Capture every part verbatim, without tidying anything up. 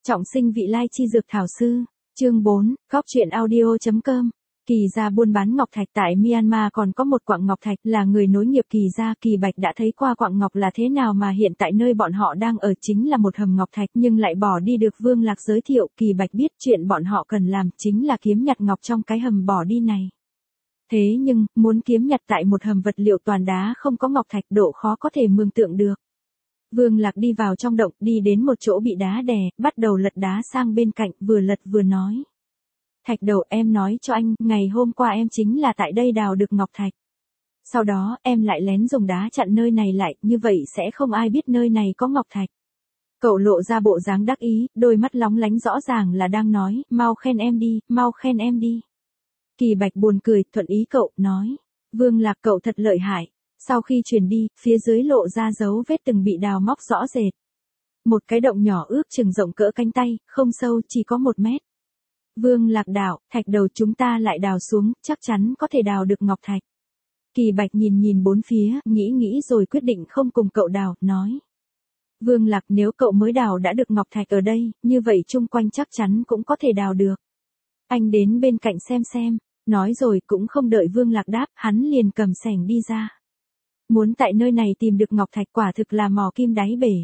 Trọng sinh vị lai chi dược thảo sư, chương bốn, góc truyện audio.com. Kỳ gia buôn bán ngọc thạch tại Myanmar còn có một quặng ngọc thạch là người nối nghiệp Kỳ gia. Kỳ Bạch đã thấy qua quặng ngọc là thế nào mà hiện tại nơi bọn họ đang ở chính là một hầm ngọc thạch nhưng lại bỏ đi được Vương Lạc giới thiệu. Kỳ Bạch biết chuyện bọn họ cần làm chính là kiếm nhặt ngọc trong cái hầm bỏ đi này. Thế nhưng, muốn kiếm nhặt tại một hầm vật liệu toàn đá không có ngọc thạch độ khó có thể mường tượng được. Vương Lạc đi vào trong động, đi đến một chỗ bị đá đè, bắt đầu lật đá sang bên cạnh, vừa lật vừa nói. Thạch Đầu, em nói cho anh, ngày hôm qua em chính là tại đây đào được ngọc thạch. Sau đó, em lại lén dùng đá chặn nơi này lại, như vậy sẽ không ai biết nơi này có ngọc thạch. Cậu lộ ra bộ dáng đắc ý, đôi mắt lóng lánh rõ ràng là đang nói, mau khen em đi, mau khen em đi. Kỳ Bạch buồn cười, thuận ý cậu, nói. Vương Lạc, cậu thật lợi hại. Sau khi chuyển đi, phía dưới lộ ra dấu vết từng bị đào móc rõ rệt. Một cái động nhỏ ước chừng rộng cỡ cánh tay, không sâu, chỉ có một mét. Vương Lạc đạo, Thạch Đầu, chúng ta lại đào xuống, chắc chắn có thể đào được ngọc thạch. Kỳ Bạch nhìn nhìn bốn phía, nghĩ nghĩ rồi quyết định không cùng cậu đào, nói. Vương Lạc, nếu cậu mới đào đã được ngọc thạch ở đây, như vậy chung quanh chắc chắn cũng có thể đào được. Anh đến bên cạnh xem xem, nói rồi cũng không đợi Vương Lạc đáp, hắn liền cầm xẻng đi ra. Muốn tại nơi này tìm được ngọc thạch quả thực là mò kim đáy bể.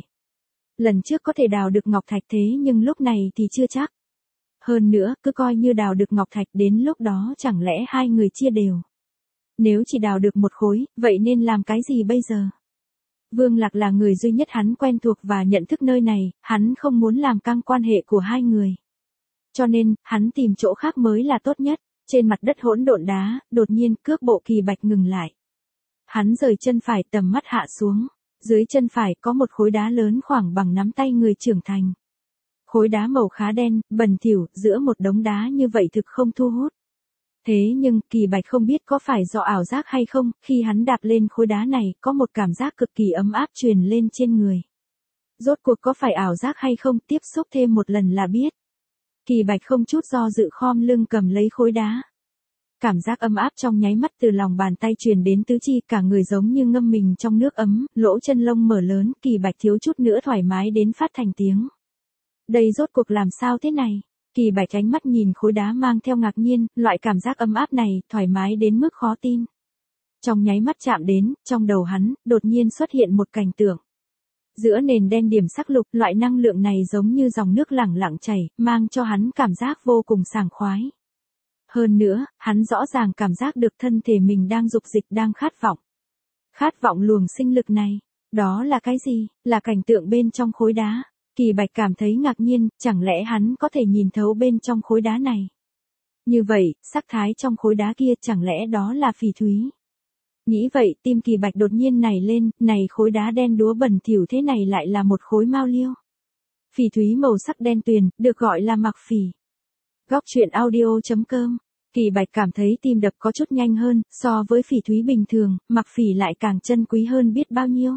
Lần trước có thể đào được ngọc thạch thế nhưng lúc này thì chưa chắc. Hơn nữa, cứ coi như đào được ngọc thạch đến lúc đó chẳng lẽ hai người chia đều. Nếu chỉ đào được một khối, vậy nên làm cái gì bây giờ? Vương Lạc là người duy nhất hắn quen thuộc và nhận thức nơi này, hắn không muốn làm căng quan hệ của hai người. Cho nên, hắn tìm chỗ khác mới là tốt nhất. Trên mặt đất hỗn độn đá, đột nhiên cước bộ Kỳ Bạch ngừng lại. Hắn rời chân phải, tầm mắt hạ xuống. Dưới chân phải có một khối đá lớn khoảng bằng nắm tay người trưởng thành. Khối đá màu khá đen, bẩn thỉu, giữa một đống đá như vậy thực không thu hút. Thế nhưng, Kỳ Bạch không biết có phải do ảo giác hay không, khi hắn đạp lên khối đá này, có một cảm giác cực kỳ ấm áp truyền lên trên người. Rốt cuộc có phải ảo giác hay không, tiếp xúc thêm một lần là biết. Kỳ Bạch không chút do dự khom lưng cầm lấy khối đá. Cảm giác ấm áp trong nháy mắt từ lòng bàn tay truyền đến tứ chi, cả người giống như ngâm mình trong nước ấm, lỗ chân lông mở lớn, Kỳ Bạch thiếu chút nữa thoải mái đến phát thành tiếng. Đây rốt cuộc làm sao thế này? Kỳ Bạch ánh mắt nhìn khối đá mang theo ngạc nhiên, loại cảm giác ấm áp này, thoải mái đến mức khó tin. Trong nháy mắt chạm đến, trong đầu hắn, đột nhiên xuất hiện một cảnh tượng. Giữa nền đen điểm sắc lục, loại năng lượng này giống như dòng nước lẳng lặng chảy, mang cho hắn cảm giác vô cùng sảng khoái. Hơn nữa, hắn rõ ràng cảm giác được thân thể mình đang dục dịch, đang khát vọng. Khát vọng luồng sinh lực này, đó là cái gì? Là cảnh tượng bên trong khối đá. Kỳ Bạch cảm thấy ngạc nhiên, chẳng lẽ hắn có thể nhìn thấu bên trong khối đá này? Như vậy, sắc thái trong khối đá kia chẳng lẽ đó là phỉ thúy? Nghĩ vậy, tim Kỳ Bạch đột nhiên nảy lên, này khối đá đen đúa bẩn thỉu thế này lại là một khối mao liêu. Phỉ thúy màu sắc đen tuyền, được gọi là mặc phỉ. Góc truyện audio.com. Kỳ Bạch cảm thấy tim đập có chút nhanh hơn, so với phỉ thúy bình thường, mặc phỉ lại càng chân quý hơn biết bao nhiêu.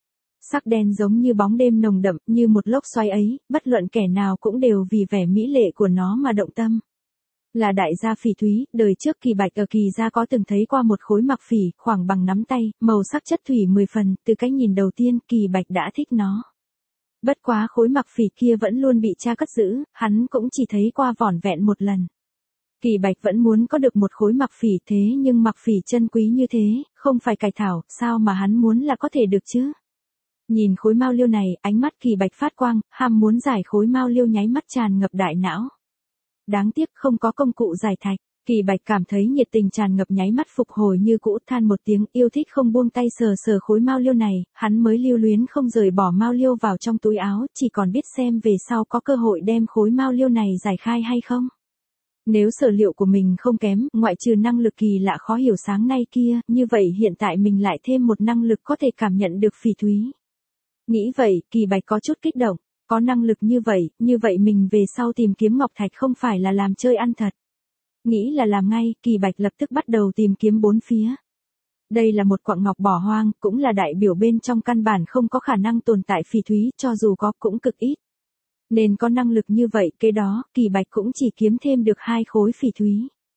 Sắc đen giống như bóng đêm nồng đậm, như một lốc xoáy ấy, bất luận kẻ nào cũng đều vì vẻ mỹ lệ của nó mà động tâm. Là đại gia phỉ thúy, đời trước Kỳ Bạch ở Kỳ gia có từng thấy qua một khối mặc phỉ, khoảng bằng nắm tay, màu sắc chất thủy mười phần, từ cái nhìn đầu tiên, Kỳ Bạch đã thích nó. Bất quá khối mặc phỉ kia vẫn luôn bị cha cất giữ, hắn cũng chỉ thấy qua vỏn vẹn một lần. Kỳ Bạch vẫn muốn có được một khối mặc phỉ thế nhưng mặc phỉ chân quý như thế, không phải cải thảo, sao mà hắn muốn là có thể được chứ? Nhìn khối mao liêu này, ánh mắt Kỳ Bạch phát quang, ham muốn giải khối mao liêu nháy mắt tràn ngập đại não. Đáng tiếc không có công cụ giải thạch, Kỳ Bạch cảm thấy nhiệt tình tràn ngập nháy mắt phục hồi như cũ, than một tiếng, yêu thích không buông tay sờ sờ khối mao liêu này, hắn mới lưu luyến không rời bỏ mao liêu vào trong túi áo, chỉ còn biết xem về sau có cơ hội đem khối mao liêu này giải khai hay không. Nếu sở liệu của mình không kém, ngoại trừ năng lực kỳ lạ khó hiểu sáng nay kia, như vậy hiện tại mình lại thêm một năng lực có thể cảm nhận được phỉ thúy. Nghĩ vậy, Kỳ Bạch có chút kích động, có năng lực như vậy, như vậy mình về sau tìm kiếm ngọc thạch không phải là làm chơi ăn thật. Nghĩ là làm ngay, Kỳ Bạch lập tức bắt đầu tìm kiếm bốn phía. Đây là một quặng ngọc bỏ hoang, cũng là đại biểu bên trong căn bản không có khả năng tồn tại phỉ thúy, cho dù có cũng cực ít. Nên có năng lực như vậy, kế đó, Kỳ Bạch cũng chỉ kiếm thêm được hai khối phỉ thúy.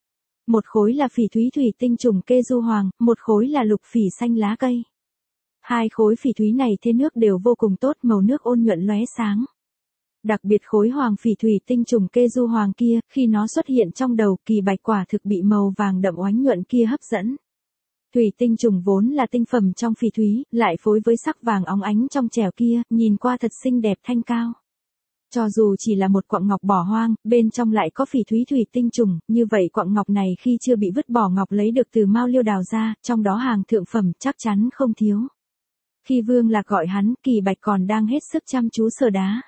Một khối là phỉ thúy thủy tinh trùng kê du hoàng, một khối là lục phỉ xanh lá cây. Hai khối phỉ thúy này thế nước đều vô cùng tốt, màu nước ôn nhuận lóe sáng. Đặc biệt khối hoàng phỉ thủy tinh trùng kê du hoàng kia, khi nó xuất hiện trong đầu, Kỳ Bạch quả thực bị màu vàng đậm oánh nhuận kia hấp dẫn. Thủy tinh trùng vốn là tinh phẩm trong phỉ thúy, lại phối với sắc vàng óng ánh trong trẻo kia, nhìn qua thật xinh đẹp thanh cao. Cho dù chỉ là một quặng ngọc bỏ hoang, bên trong lại có phỉ thúy thủy tinh trùng, như vậy quặng ngọc này khi chưa bị vứt bỏ ngọc lấy được từ Mao Liêu đào ra, trong đó hàng thượng phẩm chắc chắn không thiếu. Khi Vương Lạc gọi hắn, Kỳ Bạch còn đang hết sức chăm chú sờ đá.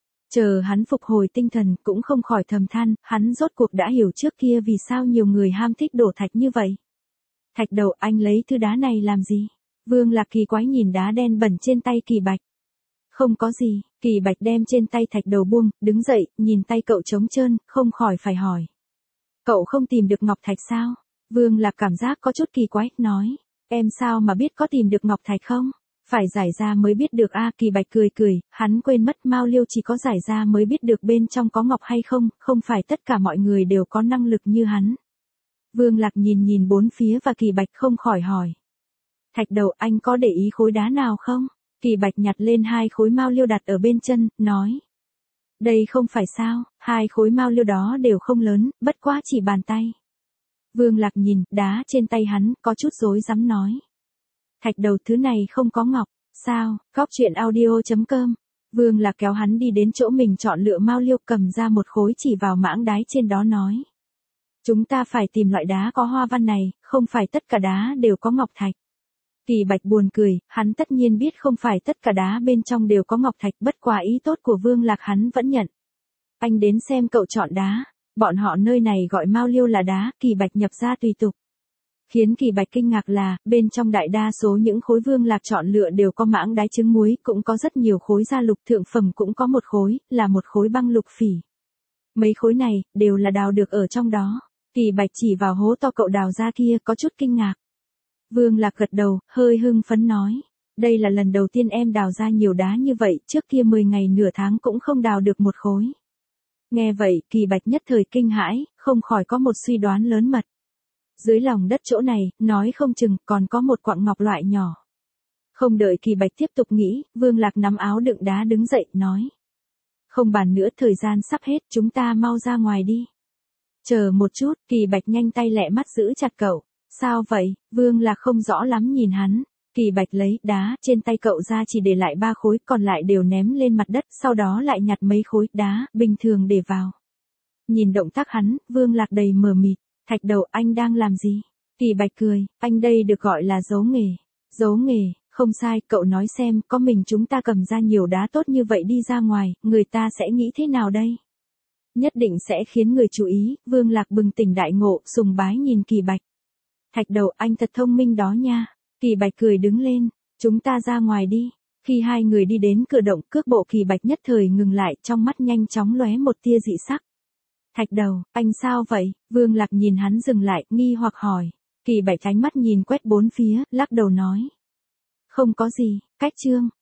Chờ hắn phục hồi tinh thần, cũng không khỏi thầm than, hắn rốt cuộc đã hiểu trước kia vì sao nhiều người ham thích đổ thạch như vậy. Thạch đầu, anh lấy thứ đá này làm gì? Vương Lạc kỳ quái nhìn đá đen bẩn trên tay Kỳ Bạch. Không có gì, Kỳ Bạch đem trên tay thạch đầu buông, đứng dậy, nhìn tay cậu trống trơn, không khỏi phải hỏi. Cậu không tìm được ngọc thạch sao? Vương Lạc cảm giác có chút kỳ quái, nói. Em sao mà biết có tìm được ngọc thạch không? Phải giải ra mới biết được a. Kỳ Bạch cười cười, hắn quên mất Mao Liêu chỉ có giải ra mới biết được bên trong có ngọc hay không, không phải tất cả mọi người đều có năng lực như hắn. Vương Lạc nhìn nhìn bốn phía và Kỳ Bạch không khỏi hỏi. Thạch đầu, anh có để ý khối đá nào không? Kỳ Bạch nhặt lên hai khối Mao Liêu đặt ở bên chân, nói. Đây không phải sao, hai khối Mao Liêu đó đều không lớn, bất quá chỉ bàn tay. Vương Lạc nhìn, đá trên tay hắn, có chút rối rắm nói. Thạch đầu, thứ này không có ngọc, sao? Góc truyện audio chấm com. Vương Lạc kéo hắn đi đến chỗ mình chọn lựa Mao Liêu, cầm ra một khối chỉ vào mảng đáy trên đó nói. Chúng ta phải tìm loại đá có hoa văn này, không phải tất cả đá đều có ngọc thạch. Kỳ Bạch buồn cười, hắn tất nhiên biết không phải tất cả đá bên trong đều có ngọc thạch, bất quá ý tốt của Vương Lạc hắn vẫn nhận. Anh đến xem cậu chọn đá, bọn họ nơi này gọi Mao Liêu là đá, Kỳ Bạch nhập ra tùy tục. Khiến Kỳ Bạch kinh ngạc là, bên trong đại đa số những khối Vương Lạc chọn lựa đều có mảng đáy trứng muối, cũng có rất nhiều khối gia lục thượng phẩm, cũng có một khối, là một khối băng lục phỉ. Mấy khối này, đều là đào được ở trong đó. Kỳ Bạch chỉ vào hố to cậu đào ra kia, có chút kinh ngạc. Vương Lạc gật đầu, hơi hưng phấn nói. Đây là lần đầu tiên em đào ra nhiều đá như vậy, trước kia mười ngày nửa tháng cũng không đào được một khối. Nghe vậy, Kỳ Bạch nhất thời kinh hãi, không khỏi có một suy đoán lớn mật. Dưới lòng đất chỗ này, nói không chừng, còn có một quặng ngọc loại nhỏ. Không đợi Kỳ Bạch tiếp tục nghĩ, Vương Lạc nắm áo đựng đá đứng dậy, nói. Không bàn nữa, thời gian sắp hết, chúng ta mau ra ngoài đi. Chờ một chút, Kỳ Bạch nhanh tay lẹ mắt giữ chặt cậu. Sao vậy? Vương Lạc không rõ lắm nhìn hắn. Kỳ Bạch lấy đá trên tay cậu ra, chỉ để lại ba khối, còn lại đều ném lên mặt đất, sau đó lại nhặt mấy khối đá bình thường để vào. Nhìn động tác hắn, Vương Lạc đầy mờ mịt. Thạch đầu, anh đang làm gì? Kỳ Bạch cười, anh đây được gọi là giấu nghề. Giấu nghề, không sai, cậu nói xem, có mình chúng ta cầm ra nhiều đá tốt như vậy đi ra ngoài, người ta sẽ nghĩ thế nào đây? Nhất định sẽ khiến người chú ý. Vương Lạc bừng tỉnh đại ngộ, sùng bái nhìn Kỳ Bạch. Thạch đầu, anh thật thông minh đó nha. Kỳ Bạch cười đứng lên, chúng ta ra ngoài đi. Khi hai người đi đến cửa động, cước bộ Kỳ Bạch nhất thời ngừng lại, trong mắt nhanh chóng lóe một tia dị sắc. Thạch đầu, anh sao vậy? Vương Lạc nhìn hắn dừng lại, nghi hoặc hỏi. Kỳ Bạch ánh mắt nhìn quét bốn phía, lắc đầu nói. Không có gì, cách chương.